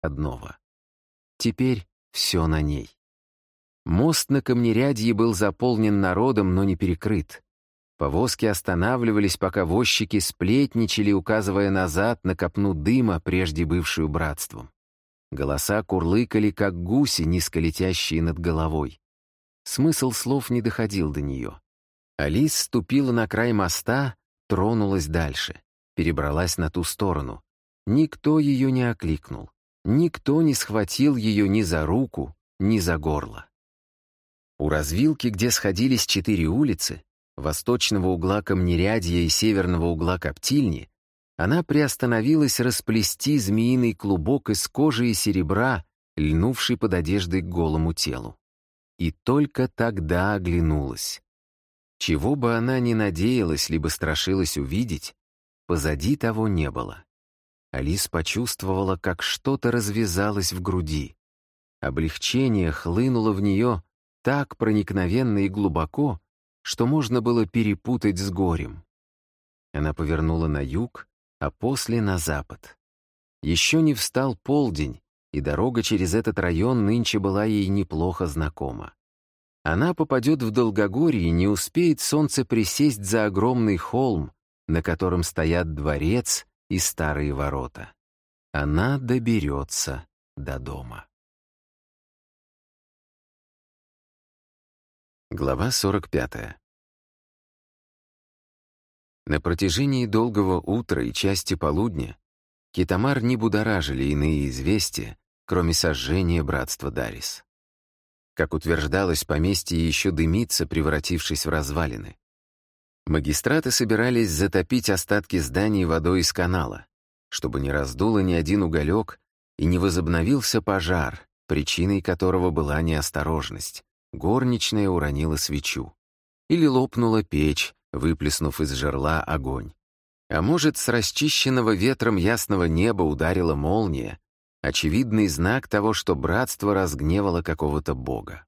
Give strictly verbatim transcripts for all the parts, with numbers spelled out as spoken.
одного. Теперь все на ней. Мост на Камнерядье был заполнен народом, но не перекрыт. Повозки останавливались, пока возчики сплетничали, указывая назад на копну дыма, прежде бывшую братством. Голоса курлыкали, как гуси, низко летящие над головой. Смысл слов не доходил до нее. Алис ступила на край моста, тронулась дальше, перебралась на ту сторону. Никто ее не окликнул. Никто не схватил ее ни за руку, ни за горло. У развилки, где сходились четыре улицы, восточного угла Камнерядья и северного угла Коптильни, она приостановилась расплести змеиный клубок из кожи и серебра, льнувший под одеждой к голому телу. И только тогда оглянулась. Чего бы она ни надеялась, либо страшилась увидеть, позади того не было. Алис почувствовала, как что-то развязалось в груди. Облегчение хлынуло в нее так проникновенно и глубоко, что можно было перепутать с горем. Она повернула на юг, а после на запад. Еще не встал полдень, и дорога через этот район нынче была ей неплохо знакома. Она попадет в Долгогорье, не успеет солнце присесть за огромный холм, на котором стоят дворец и старые ворота. Она доберется до дома. Глава сорок пятая. На протяжении долгого утра и части полудня Китамар не будоражили иные известия, кроме сожжения братства Дарис. Как утверждалось, поместье еще дымится, превратившись в развалины. Магистраты собирались затопить остатки зданий водой из канала, чтобы не раздуло ни один уголек и не возобновился пожар, причиной которого была неосторожность. Горничная уронила свечу. Или лопнула печь, выплеснув из жерла огонь. А может, с расчищенного ветром ясного неба ударила молния, очевидный знак того, что братство разгневало какого-то бога.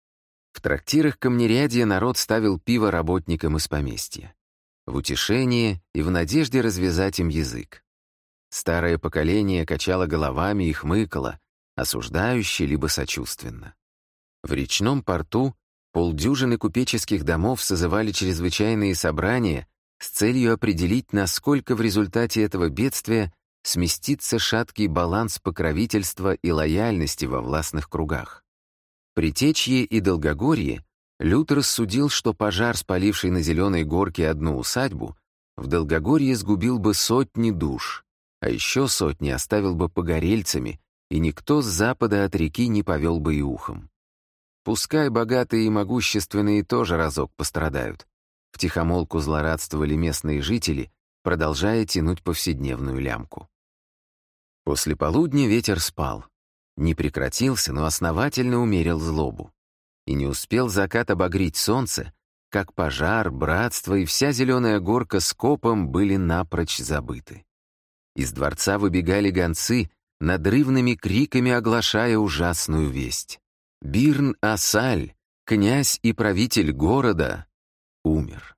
В трактирах Камнерядья народ ставил пиво работникам из поместья. В утешение и в надежде развязать им язык. Старое поколение качало головами и хмыкало, осуждающе либо сочувственно. В речном порту полдюжины купеческих домов созывали чрезвычайные собрания с целью определить, насколько в результате этого бедствия сместится шаткий баланс покровительства и лояльности во властных кругах. При Течье и Долгогорье Люд рассудил, что пожар, спаливший на Зеленой горке одну усадьбу, в Долгогорье сгубил бы сотни душ, а еще сотни оставил бы погорельцами, и никто с запада от реки не повел бы и ухом. Пускай богатые и могущественные тоже разок пострадают. Втихомолку злорадствовали местные жители, продолжая тянуть повседневную лямку. После полудня ветер спал. Не прекратился, но основательно умерил злобу. И не успел закат обогреть солнце, как пожар, братство и вся Зеленая горка с копом были напрочь забыты. Из дворца выбегали гонцы, надрывными криками оглашая ужасную весть. Бирн-Асаль, князь и правитель города, умер.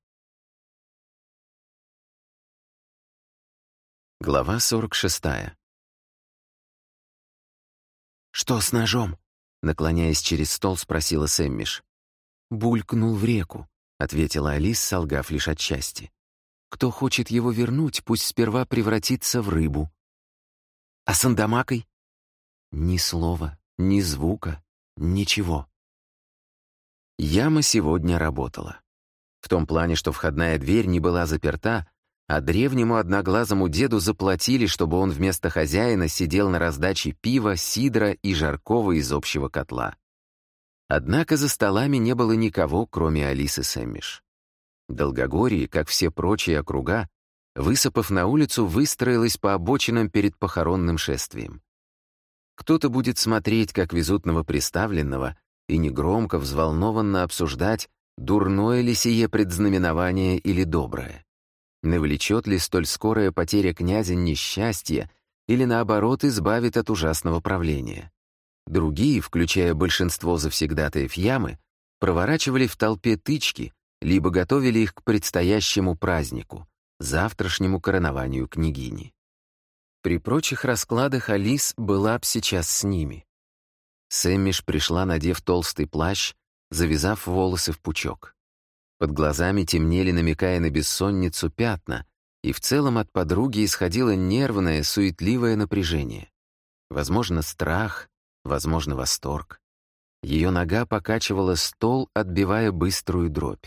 Глава сорок шестая. «Что с ножом?» — наклоняясь через стол, спросила Сэммиш. «Булькнул в реку», — ответила Алис, солгав лишь отчасти. «Кто хочет его вернуть, пусть сперва превратится в рыбу». «А с Андамакой?» «Ни слова, ни звука, ничего». Яма сегодня работала. В том плане, что входная дверь не была заперта, а древнему одноглазому деду заплатили, чтобы он вместо хозяина сидел на раздаче пива, сидра и жаркого из общего котла. Однако за столами не было никого, кроме Алисы Сэммиш. Долгогорье, как все прочие округа, высыпав на улицу, выстроилась по обочинам перед похоронным шествием. Кто-то будет смотреть, как везут новоприставленного, и негромко, взволнованно обсуждать, дурное ли сие предзнаменование или доброе. Навлечет ли столь скорая потеря князя несчастье или, наоборот, избавит от ужасного правления. Другие, включая большинство завсегдатаев ямы, проворачивали в толпе тычки, либо готовили их к предстоящему празднику, завтрашнему коронованию княгини. При прочих раскладах Алис была б сейчас с ними. Сэммиш пришла, надев толстый плащ, завязав волосы в пучок. Под глазами темнели, намекая на бессонницу, пятна, и в целом от подруги исходило нервное, суетливое напряжение. Возможно, страх, возможно, восторг. Ее нога покачивала стол, отбивая быструю дробь.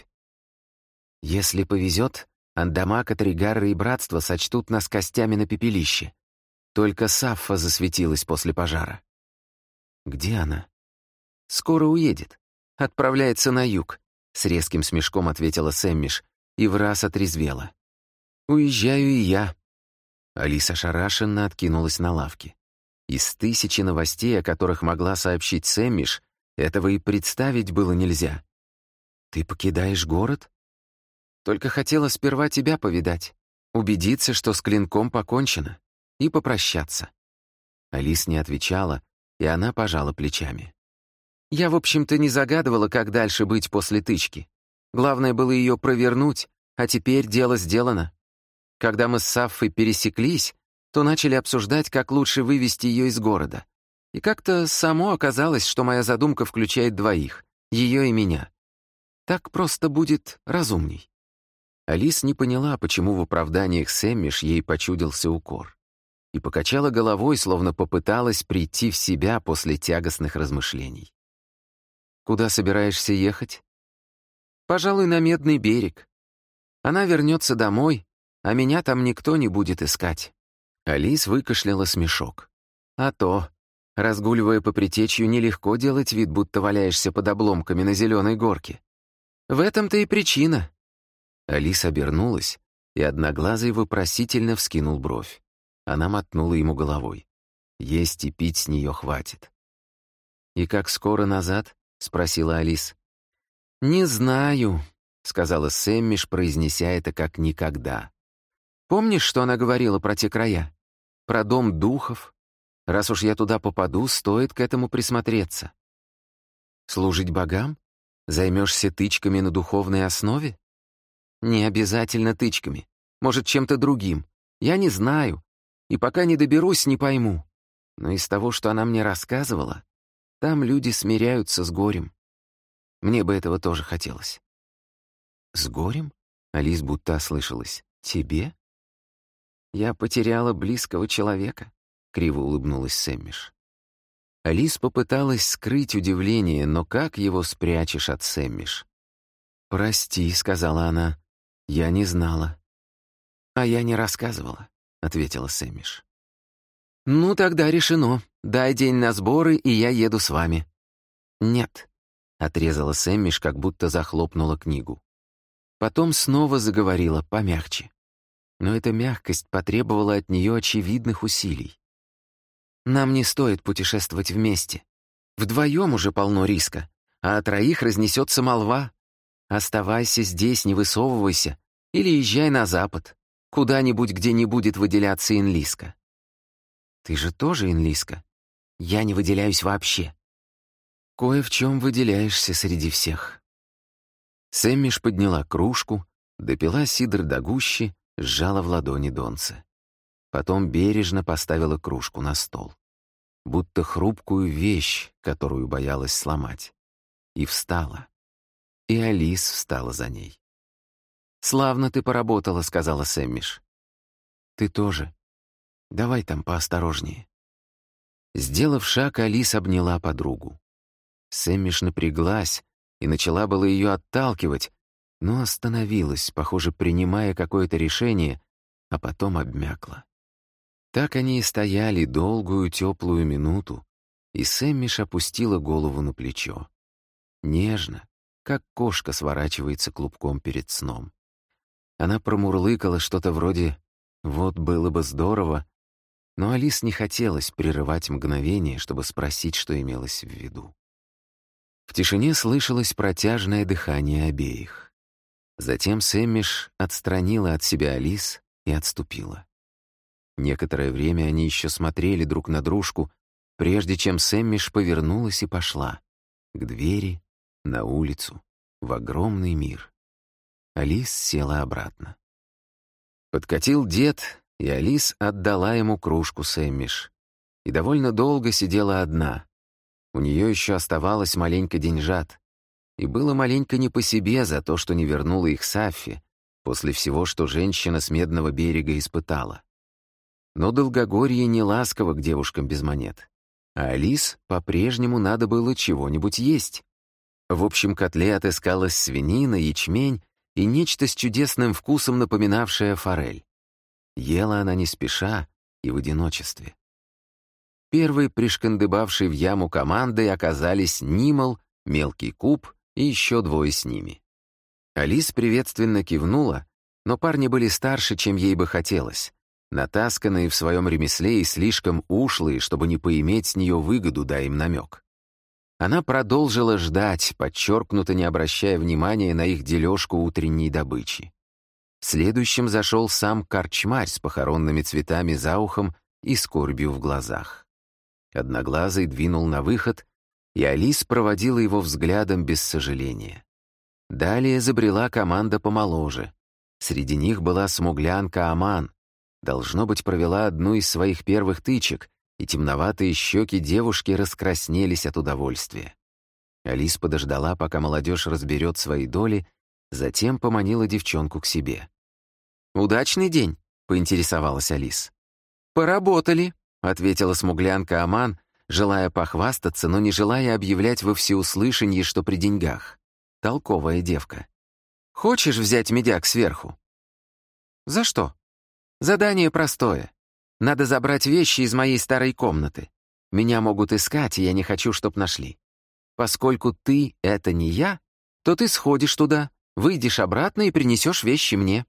«Если повезет, Андамака, Тригарра и Братство сочтут нас костями на пепелище. Только Саффа засветилась после пожара». «Где она?» «Скоро уедет. Отправляется на юг», — с резким смешком ответила Сэммиш и враз отрезвела. «Уезжаю и я». Алиса ошарашенно откинулась на лавке. Из тысячи новостей, о которых могла сообщить Сэммиш, этого и представить было нельзя. «Ты покидаешь город?» «Только хотела сперва тебя повидать, убедиться, что с клинком покончено, и попрощаться». Алис не отвечала, и она пожала плечами. «Я, в общем-то, не загадывала, как дальше быть после тычки. Главное было ее провернуть, а теперь дело сделано. Когда мы с Саффой пересеклись, то начали обсуждать, как лучше вывести ее из города. И как-то само оказалось, что моя задумка включает двоих, ее и меня. Так просто будет разумней». Алис не поняла, почему в оправданиях Сэммиш ей почудился укор, и покачала головой, словно попыталась прийти в себя после тягостных размышлений. «Куда собираешься ехать?» «Пожалуй, на Медный берег. Она вернется домой, а меня там никто не будет искать». Алис выкашляла смешок. «А то, разгуливая по Притечью, нелегко делать вид, будто валяешься под обломками на зеленой горке. В этом-то и причина». Алис обернулась, и Одноглазый вопросительно вскинул бровь. Она мотнула ему головой. Есть и пить с нее хватит. «И как скоро назад?» — спросила Алис. «Не знаю», — сказала Сэммиш, произнеся это как никогда. «Помнишь, что она говорила про те края? Про дом духов? Раз уж я туда попаду, стоит к этому присмотреться». «Служить богам? Займешься тычками на духовной основе?» «Не обязательно тычками. Может, чем-то другим. Я не знаю. И пока не доберусь, не пойму. Но из того, что она мне рассказывала, там люди смиряются с горем. Мне бы этого тоже хотелось». «С горем?» — Алис будто ослышалась. «Тебе?» «Я потеряла близкого человека», — криво улыбнулась Сэммиш. Алис попыталась скрыть удивление, но как его спрячешь от Сэммиш? «Прости», — сказала она, — «я не знала». «А я не рассказывала», — ответила Сэммиш. «Ну, тогда решено. Дай день на сборы, и я еду с вами». «Нет», — отрезала Сэммиш, как будто захлопнула книгу. Потом снова заговорила помягче. Но эта мягкость потребовала от нее очевидных усилий. «Нам не стоит путешествовать вместе. Вдвоем уже полно риска, а о троих разнесется молва. Оставайся здесь, не высовывайся, или езжай на запад, куда-нибудь, где не будет выделяться Инлиска». «Ты же тоже Инлиска? Я не выделяюсь вообще». «Кое в чем выделяешься среди всех». Сэммиш подняла кружку, допила сидр до гущи, сжала в ладони донце. Потом бережно поставила кружку на стол, будто хрупкую вещь, которую боялась сломать. И встала. И Алис встала за ней. «Славно ты поработала», — сказала Сэммиш. «Ты тоже. Давай там поосторожнее». Сделав шаг, Алис обняла подругу. Сэммиш напряглась и начала было ее отталкивать, но остановилась, похоже, принимая какое-то решение, а потом обмякла. Так они и стояли долгую теплую минуту, и Сэммиш опустила голову на плечо. Нежно, как кошка сворачивается клубком перед сном. Она промурлыкала что-то вроде «вот было бы здорово», но Алис не хотелось прерывать мгновение, чтобы спросить, что имелось в виду. В тишине слышалось протяжное дыхание обеих. Затем Сэммиш отстранила от себя Алис и отступила. Некоторое время они еще смотрели друг на дружку, прежде чем Сэммиш повернулась и пошла к двери, на улицу, в огромный мир. Алис села обратно. Подкатил дед, и Алис отдала ему кружку сэммиш. И довольно долго сидела одна. У нее еще оставалось маленько деньжат. И было маленько не по себе за то, что не вернула их Саффи, после всего, что женщина с Медного берега испытала. Но Долгогорье не ласково к девушкам без монет. А Алис по-прежнему надо было чего-нибудь есть. В общем котле отыскалась свинина, ячмень и нечто с чудесным вкусом, напоминавшее форель. Ела она не спеша и в одиночестве. Первой пришкандыбавшей в яму командой оказались Нимал, Мелкий Куб и еще двое с ними. Алис приветственно кивнула, но парни были старше, чем ей бы хотелось, натасканные в своем ремесле и слишком ушлые, чтобы не поиметь с нее выгоду, дай им намек. Она продолжила ждать, подчеркнуто не обращая внимания на их дележку утренней добычи. Следующим зашел сам корчмарь с похоронными цветами за ухом и скорбью в глазах. Одноглазый двинул на выход, и Алис проводила его взглядом без сожаления. Далее забрела команда помоложе. Среди них была смуглянка Аман. Должно быть, провела одну из своих первых тычек, и темноватые щеки девушки раскраснелись от удовольствия. Алис подождала, пока молодежь разберет свои доли, затем поманила девчонку к себе. «Удачный день?» — поинтересовалась Алис. «Поработали», — ответила смуглянка Аман, желая похвастаться, но не желая объявлять во всеуслышанье, что при деньгах. Толковая девка. «Хочешь взять медяк сверху?» «За что?» «Задание простое. Надо забрать вещи из моей старой комнаты. Меня могут искать, и я не хочу, чтоб нашли. Поскольку ты — это не я, то ты сходишь туда, выйдешь обратно и принесешь вещи мне».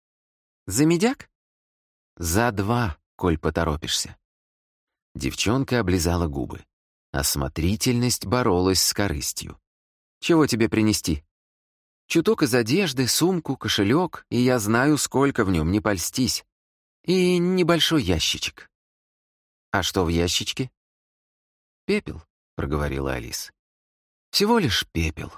«За медяк?» «За два, коль поторопишься». Девчонка облизала губы. Осмотрительность боролась с корыстью. «Чего тебе принести?» «Чуток из одежды, сумку, кошелек, и я знаю, сколько в нем, не польстись. И небольшой ящичек». «А что в ящичке?» «Пепел», — проговорила Алис. «Всего лишь пепел».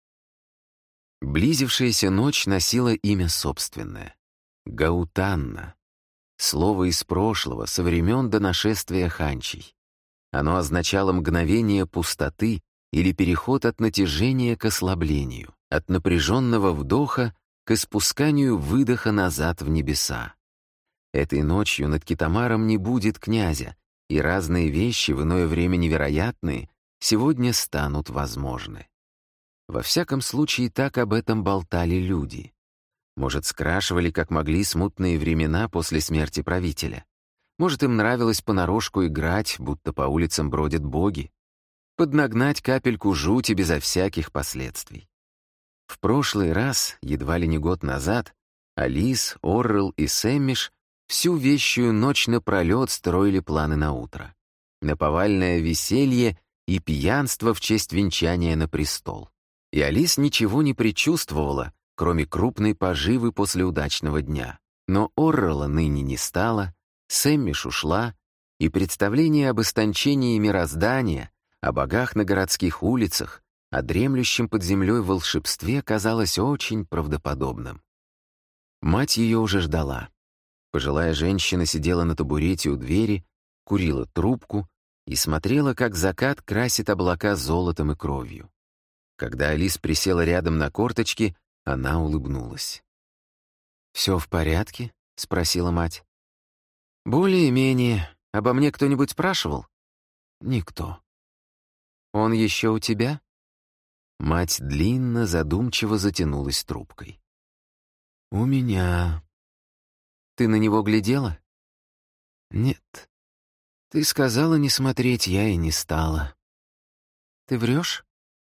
Близившаяся ночь носила имя собственное — Гаутанна. Слово из прошлого, со времен до нашествия ханчей. Оно означало мгновение пустоты или переход от натяжения к ослаблению, от напряженного вдоха к испусканию выдоха назад в небеса. Этой ночью над Китамаром не будет князя, и разные вещи, в иное время невероятные, сегодня станут возможны. Во всяком случае, так об этом болтали люди. Может, скрашивали, как могли, смутные времена после смерти правителя. Может, им нравилось понарошку играть, будто по улицам бродят боги. Поднагнать капельку жути безо всяких последствий. В прошлый раз, едва ли не год назад, Алис, Оррел и Сэммиш всю вещую ночь напролет строили планы на утро. На повальное веселье и пьянство в честь венчания на престол. И Алис ничего не предчувствовала, кроме крупной поживы после удачного дня. Но Оррела ныне не стало, Сэммиш ушла, и представление об истончении мироздания, о богах на городских улицах, о дремлющем под землей волшебстве казалось очень правдоподобным. Мать ее уже ждала. Пожилая женщина сидела на табурете у двери, курила трубку и смотрела, как закат красит облака золотом и кровью. Когда Алис присела рядом на корточки, она улыбнулась. «Все в порядке?» — спросила мать. «Более-менее. Обо мне кто-нибудь спрашивал?» «Никто». «Он еще у тебя?» Мать длинно, задумчиво затянулась трубкой. «У меня». «Ты на него глядела?» «Нет. Ты сказала не смотреть, я и не стала». «Ты врешь?»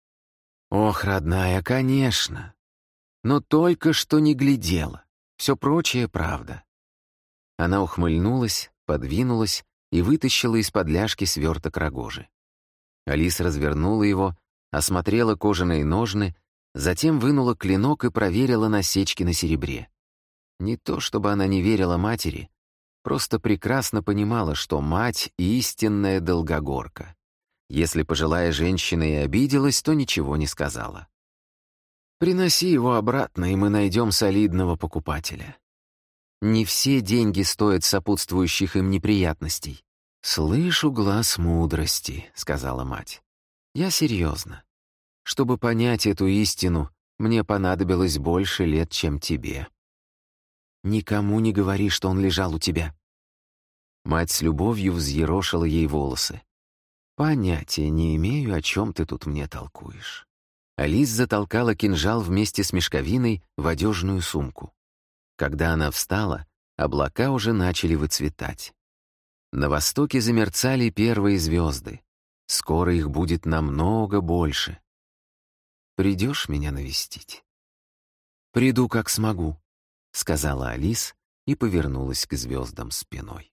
«Ох, родная, конечно. Но только что не глядела. Все прочее — правда». Она ухмыльнулась, подвинулась и вытащила из-под ляжки сверток рогожи. Алис развернула его, осмотрела кожаные ножны, затем вынула клинок и проверила насечки на серебре. Не то чтобы она не верила матери, просто прекрасно понимала, что мать — истинная долгогорка. Если пожилая женщина и обиделась, то ничего не сказала. «Приноси его обратно, и мы найдем солидного покупателя». Не все деньги стоят сопутствующих им неприятностей. «Слышу глаз мудрости», — сказала мать. «Я серьезно. Чтобы понять эту истину, мне понадобилось больше лет, чем тебе». «Никому не говори, что он лежал у тебя». Мать с любовью взъерошила ей волосы. «Понятия не имею, о чем ты тут мне толкуешь». Алис затолкала кинжал вместе с мешковиной в одежную сумку. Когда она встала, облака уже начали выцветать. На востоке замерцали первые звезды. Скоро их будет намного больше. «Придешь меня навестить?» «Приду, как смогу», — сказала Алис и повернулась к звездам спиной.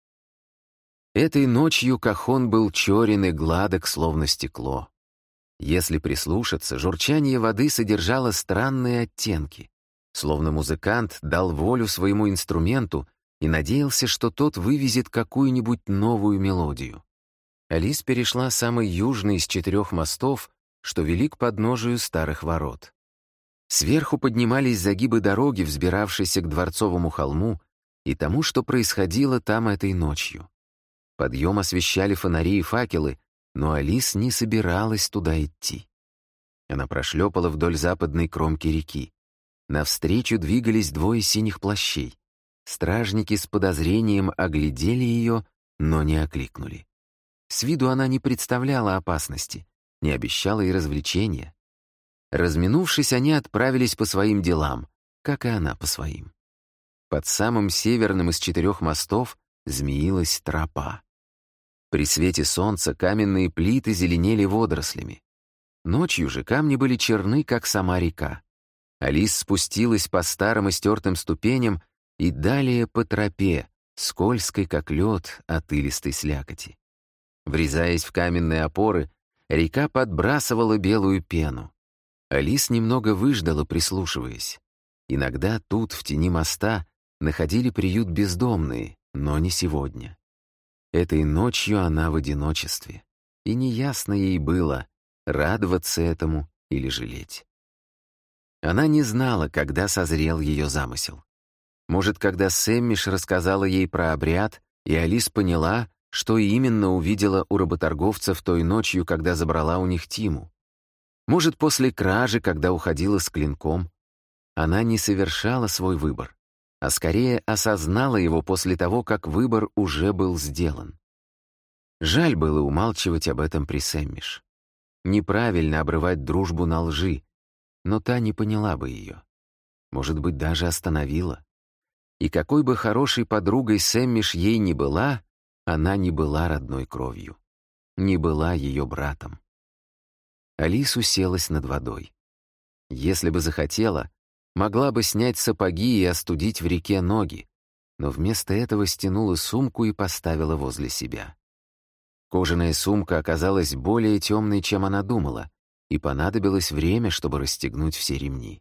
Этой ночью Кахон был черен и гладок, словно стекло. Если прислушаться, журчание воды содержало странные оттенки, словно музыкант дал волю своему инструменту и надеялся, что тот вывезет какую-нибудь новую мелодию. Алис перешла самый южный из четырех мостов, что вели к подножию старых ворот. Сверху поднимались загибы дороги, взбиравшейся к Дворцовому холму, и тому, что происходило там этой ночью. Подъем освещали фонари и факелы, но Алис не собиралась туда идти. Она прошлепала вдоль западной кромки реки. Навстречу двигались двое синих плащей. Стражники с подозрением оглядели ее, но не окликнули. С виду она не представляла опасности, не обещала и развлечения. Разминувшись, они отправились по своим делам, как и она по своим. Под самым северным из четырех мостов змеилась тропа. При свете солнца каменные плиты зеленели водорослями. Ночью же камни были черны, как сама река. Алис спустилась по старым истертым ступеням и далее по тропе, скользкой, как лед от илистой слякоти. Врезаясь в каменные опоры, река подбрасывала белую пену. Алис немного выждала, прислушиваясь. Иногда тут, в тени моста, находили приют бездомные, но не сегодня. Этой ночью она в одиночестве, и неясно ей было, радоваться этому или жалеть. Она не знала, когда созрел ее замысел. Может, когда Сэммиш рассказала ей про обряд, и Алис поняла, что именно увидела у работорговцев той ночью, когда забрала у них Тиму. Может, после кражи, когда уходила с клинком. Она не совершала свой выбор, а скорее осознала его после того, как выбор уже был сделан. Жаль было умалчивать об этом при Сэммиш. Неправильно обрывать дружбу на лжи, но та не поняла бы ее. Может быть, даже остановила. И какой бы хорошей подругой Сэммиш ей ни была, она не была родной кровью, не была ее братом. Алис уселась над водой. Если бы захотела, могла бы снять сапоги и остудить в реке ноги, но вместо этого стянула сумку и поставила возле себя. Кожаная сумка оказалась более темной, чем она думала, и понадобилось время, чтобы расстегнуть все ремни.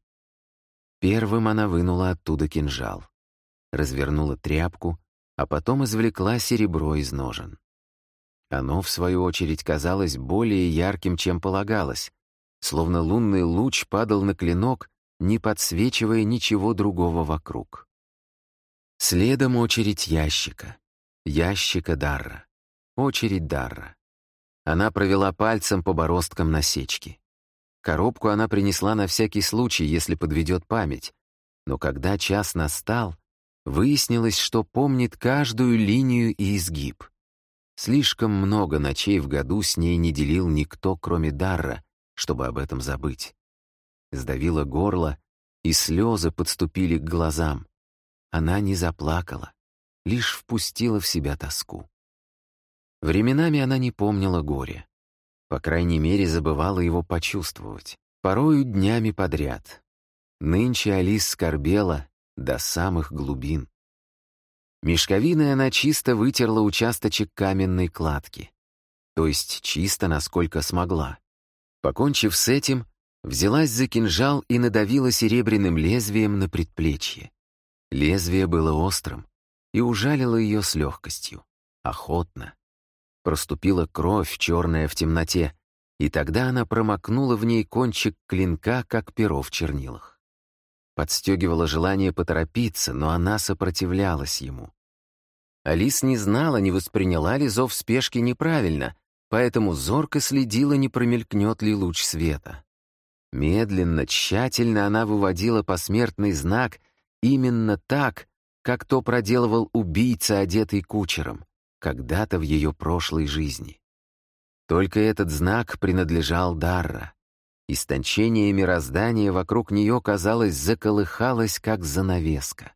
Первым она вынула оттуда кинжал, развернула тряпку, а потом извлекла серебро из ножен. Оно, в свою очередь, казалось более ярким, чем полагалось, словно лунный луч падал на клинок, не подсвечивая ничего другого вокруг. Следом очередь ящика. Ящика Дарра. Очередь Дарра. Она провела пальцем по бороздкам насечки. Коробку она принесла на всякий случай, если подведет память, но когда час настал, выяснилось, что помнит каждую линию и изгиб. Слишком много ночей в году с ней не делил никто, кроме Дарра, чтобы об этом забыть. Сдавило горло, и слезы подступили к глазам. Она не заплакала, лишь впустила в себя тоску. Временами она не помнила горя. По крайней мере, забывала его почувствовать. Порою днями подряд. Нынче Алис скорбела до самых глубин. Мешковиной она чисто вытерла участочек каменной кладки. То есть чисто, насколько смогла. Покончив с этим, взялась за кинжал и надавила серебряным лезвием на предплечье. Лезвие было острым и ужалило ее с легкостью, охотно. Проступила кровь, черная в темноте, и тогда она промокнула в ней кончик клинка, как перо в чернилах. подстегивало желание поторопиться, но она сопротивлялась ему. Алис не знала, не восприняла ли зов спешки неправильно, поэтому зорко следила, не промелькнет ли луч света. Медленно, тщательно она выводила посмертный знак именно так, как то проделывал убийца, одетый кучером, когда-то в ее прошлой жизни. Только этот знак принадлежал Дарра. Истончение мироздания вокруг нее, казалось, заколыхалось, как занавеска.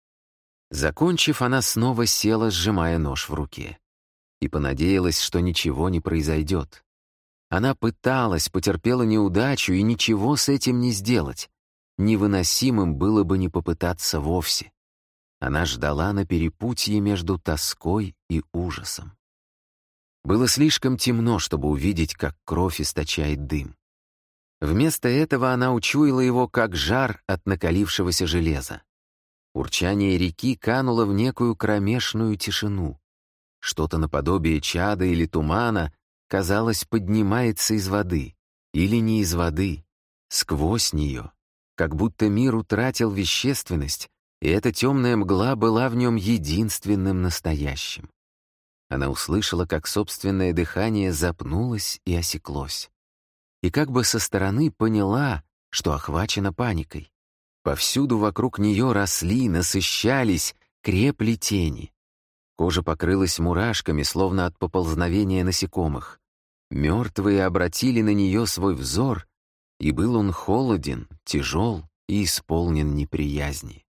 Закончив, она снова села, сжимая нож в руке, и понадеялась, что ничего не произойдет. Она пыталась, потерпела неудачу, и ничего с этим не сделать. Невыносимым было бы не попытаться вовсе. Она ждала на перепутье между тоской и ужасом. Было слишком темно, чтобы увидеть, как кровь источает дым. Вместо этого она учуяла его, как жар от накалившегося железа. Урчание реки кануло в некую кромешную тишину. Что-то наподобие чада или тумана, казалось, поднимается из воды. Или не из воды, сквозь нее. Как будто мир утратил вещественность, и эта темная мгла была в нем единственным настоящим. Она услышала, как собственное дыхание запнулось и осеклось. И как бы со стороны поняла, что охвачена паникой. Повсюду вокруг нее росли, насыщались, крепли тени. Кожа покрылась мурашками, словно от поползновения насекомых. Мертвые обратили на нее свой взор, и был он холоден, тяжел и исполнен неприязни.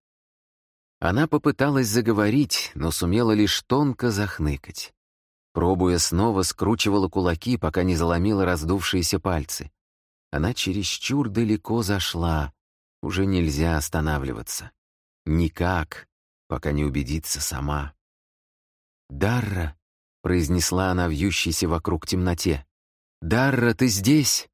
Она попыталась заговорить, но сумела лишь тонко захныкать. Пробуя снова, скручивала кулаки, пока не заломила раздувшиеся пальцы. Она чересчур далеко зашла, уже нельзя останавливаться. Никак, пока не убедится сама. «Дарра», — произнесла она вьющейся вокруг темноте, — «Дарра, ты здесь?»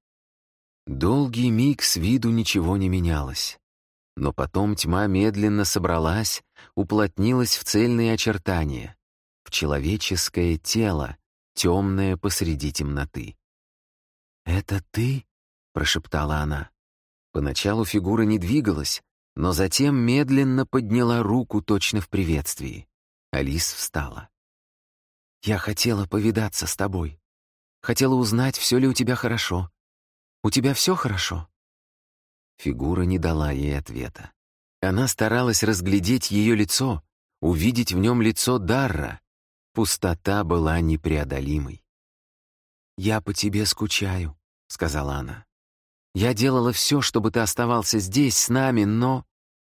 Долгий миг с виду ничего не менялось. Но потом тьма медленно собралась, уплотнилась в цельные очертания, в человеческое тело, темное посреди темноты. «Это ты?» — прошептала она. Поначалу фигура не двигалась, но затем медленно подняла руку точно в приветствии. Алис встала. «Я хотела повидаться с тобой. Хотела узнать, все ли у тебя хорошо. У тебя все хорошо?» Фигура не дала ей ответа. Она старалась разглядеть ее лицо, увидеть в нем лицо Дарра. Пустота была непреодолимой. «Я по тебе скучаю», — сказала она. «Я делала все, чтобы ты оставался здесь, с нами, но...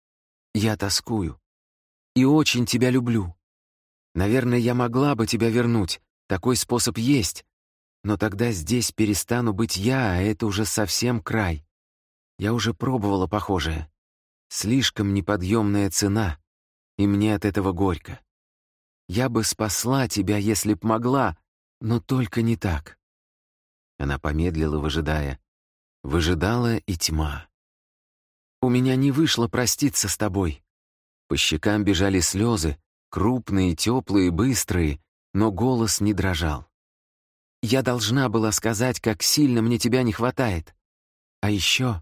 Я тоскую. И очень тебя люблю. Наверное, я могла бы тебя вернуть, такой способ есть, но тогда здесь перестану быть я, а это уже совсем край. Я уже пробовала похожее. Слишком неподъемная цена, и мне от этого горько. Я бы спасла тебя, если б могла, но только не так». Она помедлила, выжидая. Выжидала и тьма. «У меня не вышло проститься с тобой». По щекам бежали слезы, крупные, теплые, быстрые, но голос не дрожал. «Я должна была сказать, как сильно мне тебя не хватает. А еще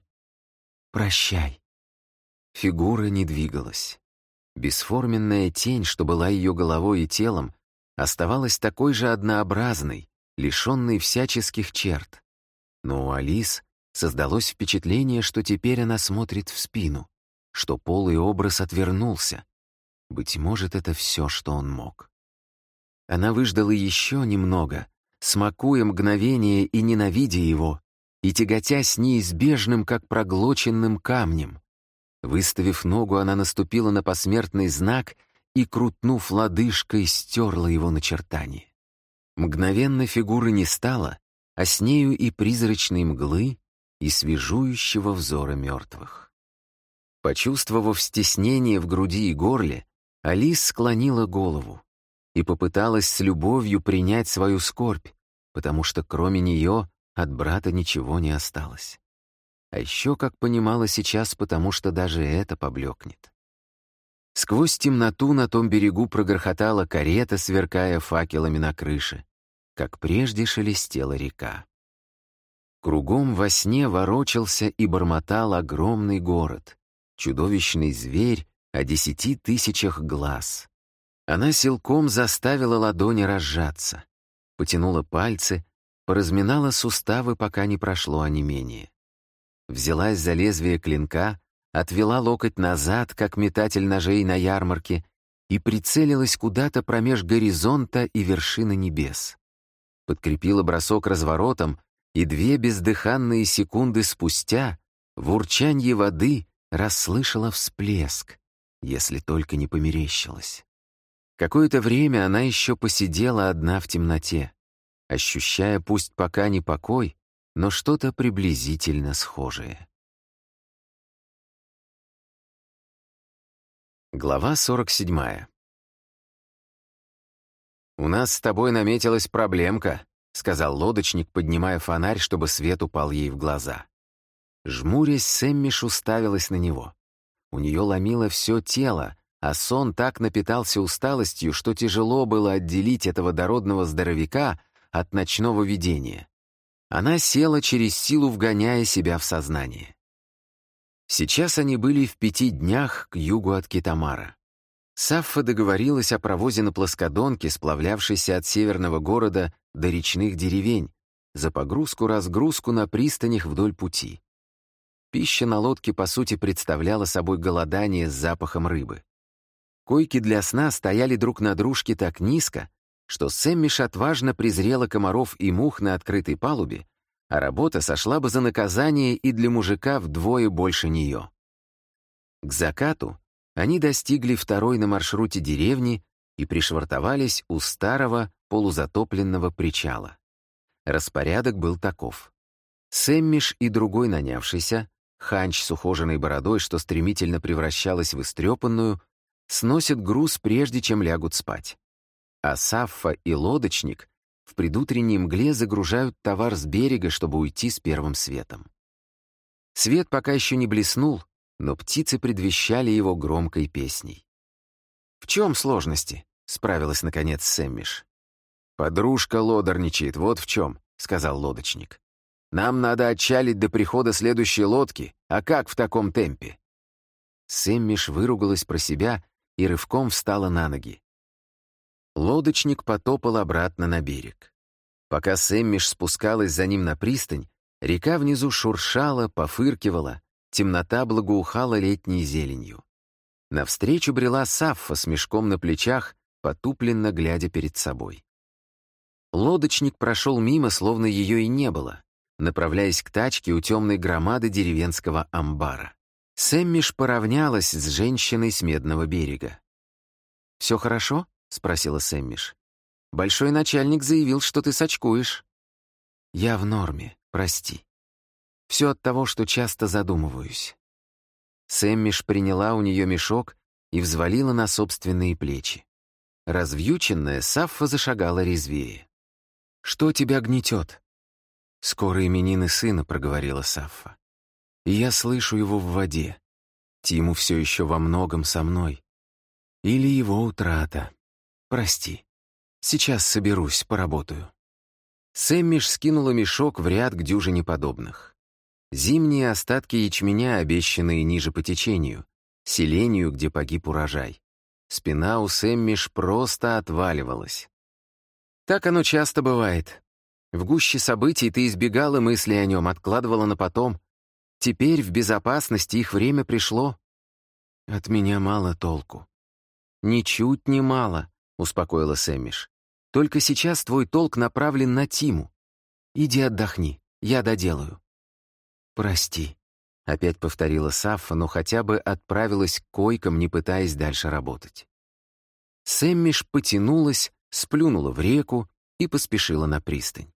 прощай». Фигура не двигалась. Бесформенная тень, что была ее головой и телом, оставалась такой же однообразной, лишенной всяческих черт. Но у Алис создалось впечатление, что теперь она смотрит в спину, что полый образ отвернулся. Быть может, это все, что он мог. Она выждала еще немного, смакуя мгновение и ненавидя его, и тяготясь неизбежным, как проглоченным камнем. Выставив ногу, она наступила на посмертный знак и, крутнув лодыжкой, стерла его начертание. Мгновенно фигуры не стало, а с нею и призрачной мглы, и свежующего взора мертвых. Почувствовав стеснение в груди и горле, Алис склонила голову и попыталась с любовью принять свою скорбь, потому что кроме нее от брата ничего не осталось. А еще, как понимала сейчас, потому что даже это поблекнет. Сквозь темноту на том берегу прогрохотала карета, сверкая факелами на крыше. Как прежде шелестела река. Кругом во сне ворочался и бормотал огромный город, чудовищный зверь о десяти тысячах глаз. Она силком заставила ладони разжаться, потянула пальцы, поразминала суставы, пока не прошло онемение. Взялась за лезвие клинка, отвела локоть назад, как метатель ножей на ярмарке, и прицелилась куда-то промеж горизонта и вершины небес. Подкрепила бросок разворотом, и две бездыханные секунды спустя в урчанье воды расслышала всплеск, если только не померещилась. Какое-то время она еще посидела одна в темноте, ощущая пусть пока не покой, но что-то приблизительно схожее. Глава сорок седьмая. «У нас с тобой наметилась проблемка», — сказал лодочник, поднимая фонарь, чтобы свет упал ей в глаза. Жмурясь, Сэммиш уставилась на него. У нее ломило все тело, а сон так напитался усталостью, что тяжело было отделить этого дородного здоровяка от ночного видения. Она села через силу, вгоняя себя в сознание. Сейчас они были в пяти днях к югу от Китамара. Саффа договорилась о провозе на плоскодонке, сплавлявшейся от северного города до речных деревень, за погрузку-разгрузку на пристанях вдоль пути. Пища на лодке, по сути, представляла собой голодание с запахом рыбы. Койки для сна стояли друг на дружке так низко, что Сэммиш отважно презрела комаров и мух на открытой палубе, а работа сошла бы за наказание и для мужика вдвое больше нее. К закату они достигли второй на маршруте деревни и пришвартовались у старого полузатопленного причала. Распорядок был таков. Сэммиш и другой нанявшийся, ханч с ухоженной бородой, что стремительно превращалась в истрепанную, сносят груз, прежде чем лягут спать. А Саффа и лодочник в предутренней мгле загружают товар с берега, чтобы уйти с первым светом. Свет пока еще не блеснул, но птицы предвещали его громкой песней. «В чем сложности?» — справилась, наконец, Сэммиш. «Подружка лодорничает, вот в чем», — сказал лодочник. «Нам надо отчалить до прихода следующей лодки, а как в таком темпе?» Сэммиш выругалась про себя и рывком встала на ноги. Лодочник потопал обратно на берег. Пока Сэммиш спускалась за ним на пристань, река внизу шуршала, пофыркивала, темнота благоухала летней зеленью. Навстречу брела Саффа с мешком на плечах, потупленно глядя перед собой. Лодочник прошел мимо, словно ее и не было, направляясь к тачке у темной громады деревенского амбара. Сэммиш поравнялась с женщиной с Медного берега. «Все хорошо?» — спросила Сэммиш. «Большой начальник заявил, что ты сочкуешь». «Я в норме, прости. Все от того, что часто задумываюсь». Сэммиш приняла у нее мешок и взвалила на собственные плечи. Развьюченная, Саффа зашагала резвее. «Что тебя гнетет?» «Скоро именины сына», — проговорила Саффа. «И я слышу его в воде. Тиму все еще во многом со мной. Или его утрата. Прости. Сейчас соберусь, поработаю». Сэммиш скинула мешок в ряд к дюжине подобных. Зимние остатки ячменя, обещанные ниже по течению, селению, где погиб урожай. Спина у Сэммиш просто отваливалась. Так оно часто бывает. В гуще событий ты избегала мыслей о нем, откладывала на потом. Теперь в безопасности их время пришло. От меня мало толку. Ничуть не мало, успокоила Сэммиш. Только сейчас твой толк направлен на Тиму. Иди отдохни, я доделаю. Прости, опять повторила Саффа, но хотя бы отправилась к койкам, не пытаясь дальше работать. Сэммиш потянулась, сплюнула в реку и поспешила на пристань.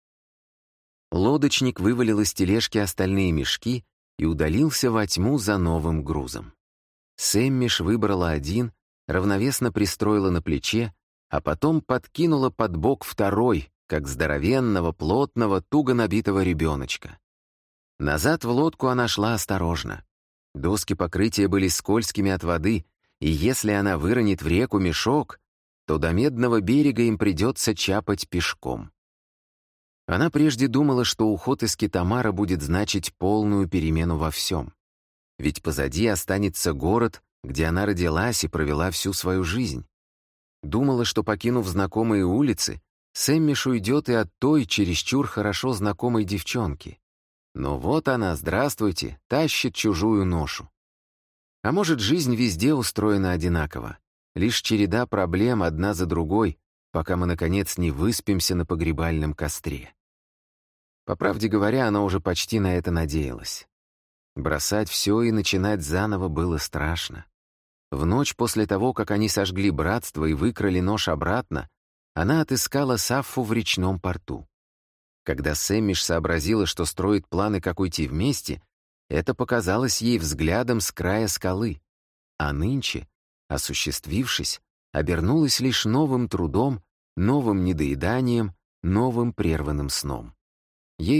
Лодочник вывалил из тележки остальные мешки и удалился во тьму за новым грузом. Сэммиш выбрала один, равновесно пристроила на плече, а потом подкинула под бок второй, как здоровенного, плотного, туго набитого ребеночка. Назад в лодку она шла осторожно. Доски покрытия были скользкими от воды, и если она выронит в реку мешок, то до Медного берега им придется чапать пешком. Она прежде думала, что уход из Китамара будет значить полную перемену во всем. Ведь позади останется город, где она родилась и провела всю свою жизнь. Думала, что, покинув знакомые улицы, Сэммиш уйдет и от той чересчур хорошо знакомой девчонки. Но вот она, здравствуйте, тащит чужую ношу. А может, жизнь везде устроена одинаково. Лишь череда проблем одна за другой, пока мы, наконец, не выспимся на погребальном костре. По правде говоря, она уже почти на это надеялась. Бросать все и начинать заново было страшно. В ночь после того, как они сожгли братство и выкрали нож обратно, она отыскала Саффу в речном порту. Когда Сэммиш сообразила, что строит планы, как уйти вместе, это показалось ей взглядом с края скалы. А нынче, осуществившись, обернулось лишь новым трудом, новым недоеданием, новым прерванным сном.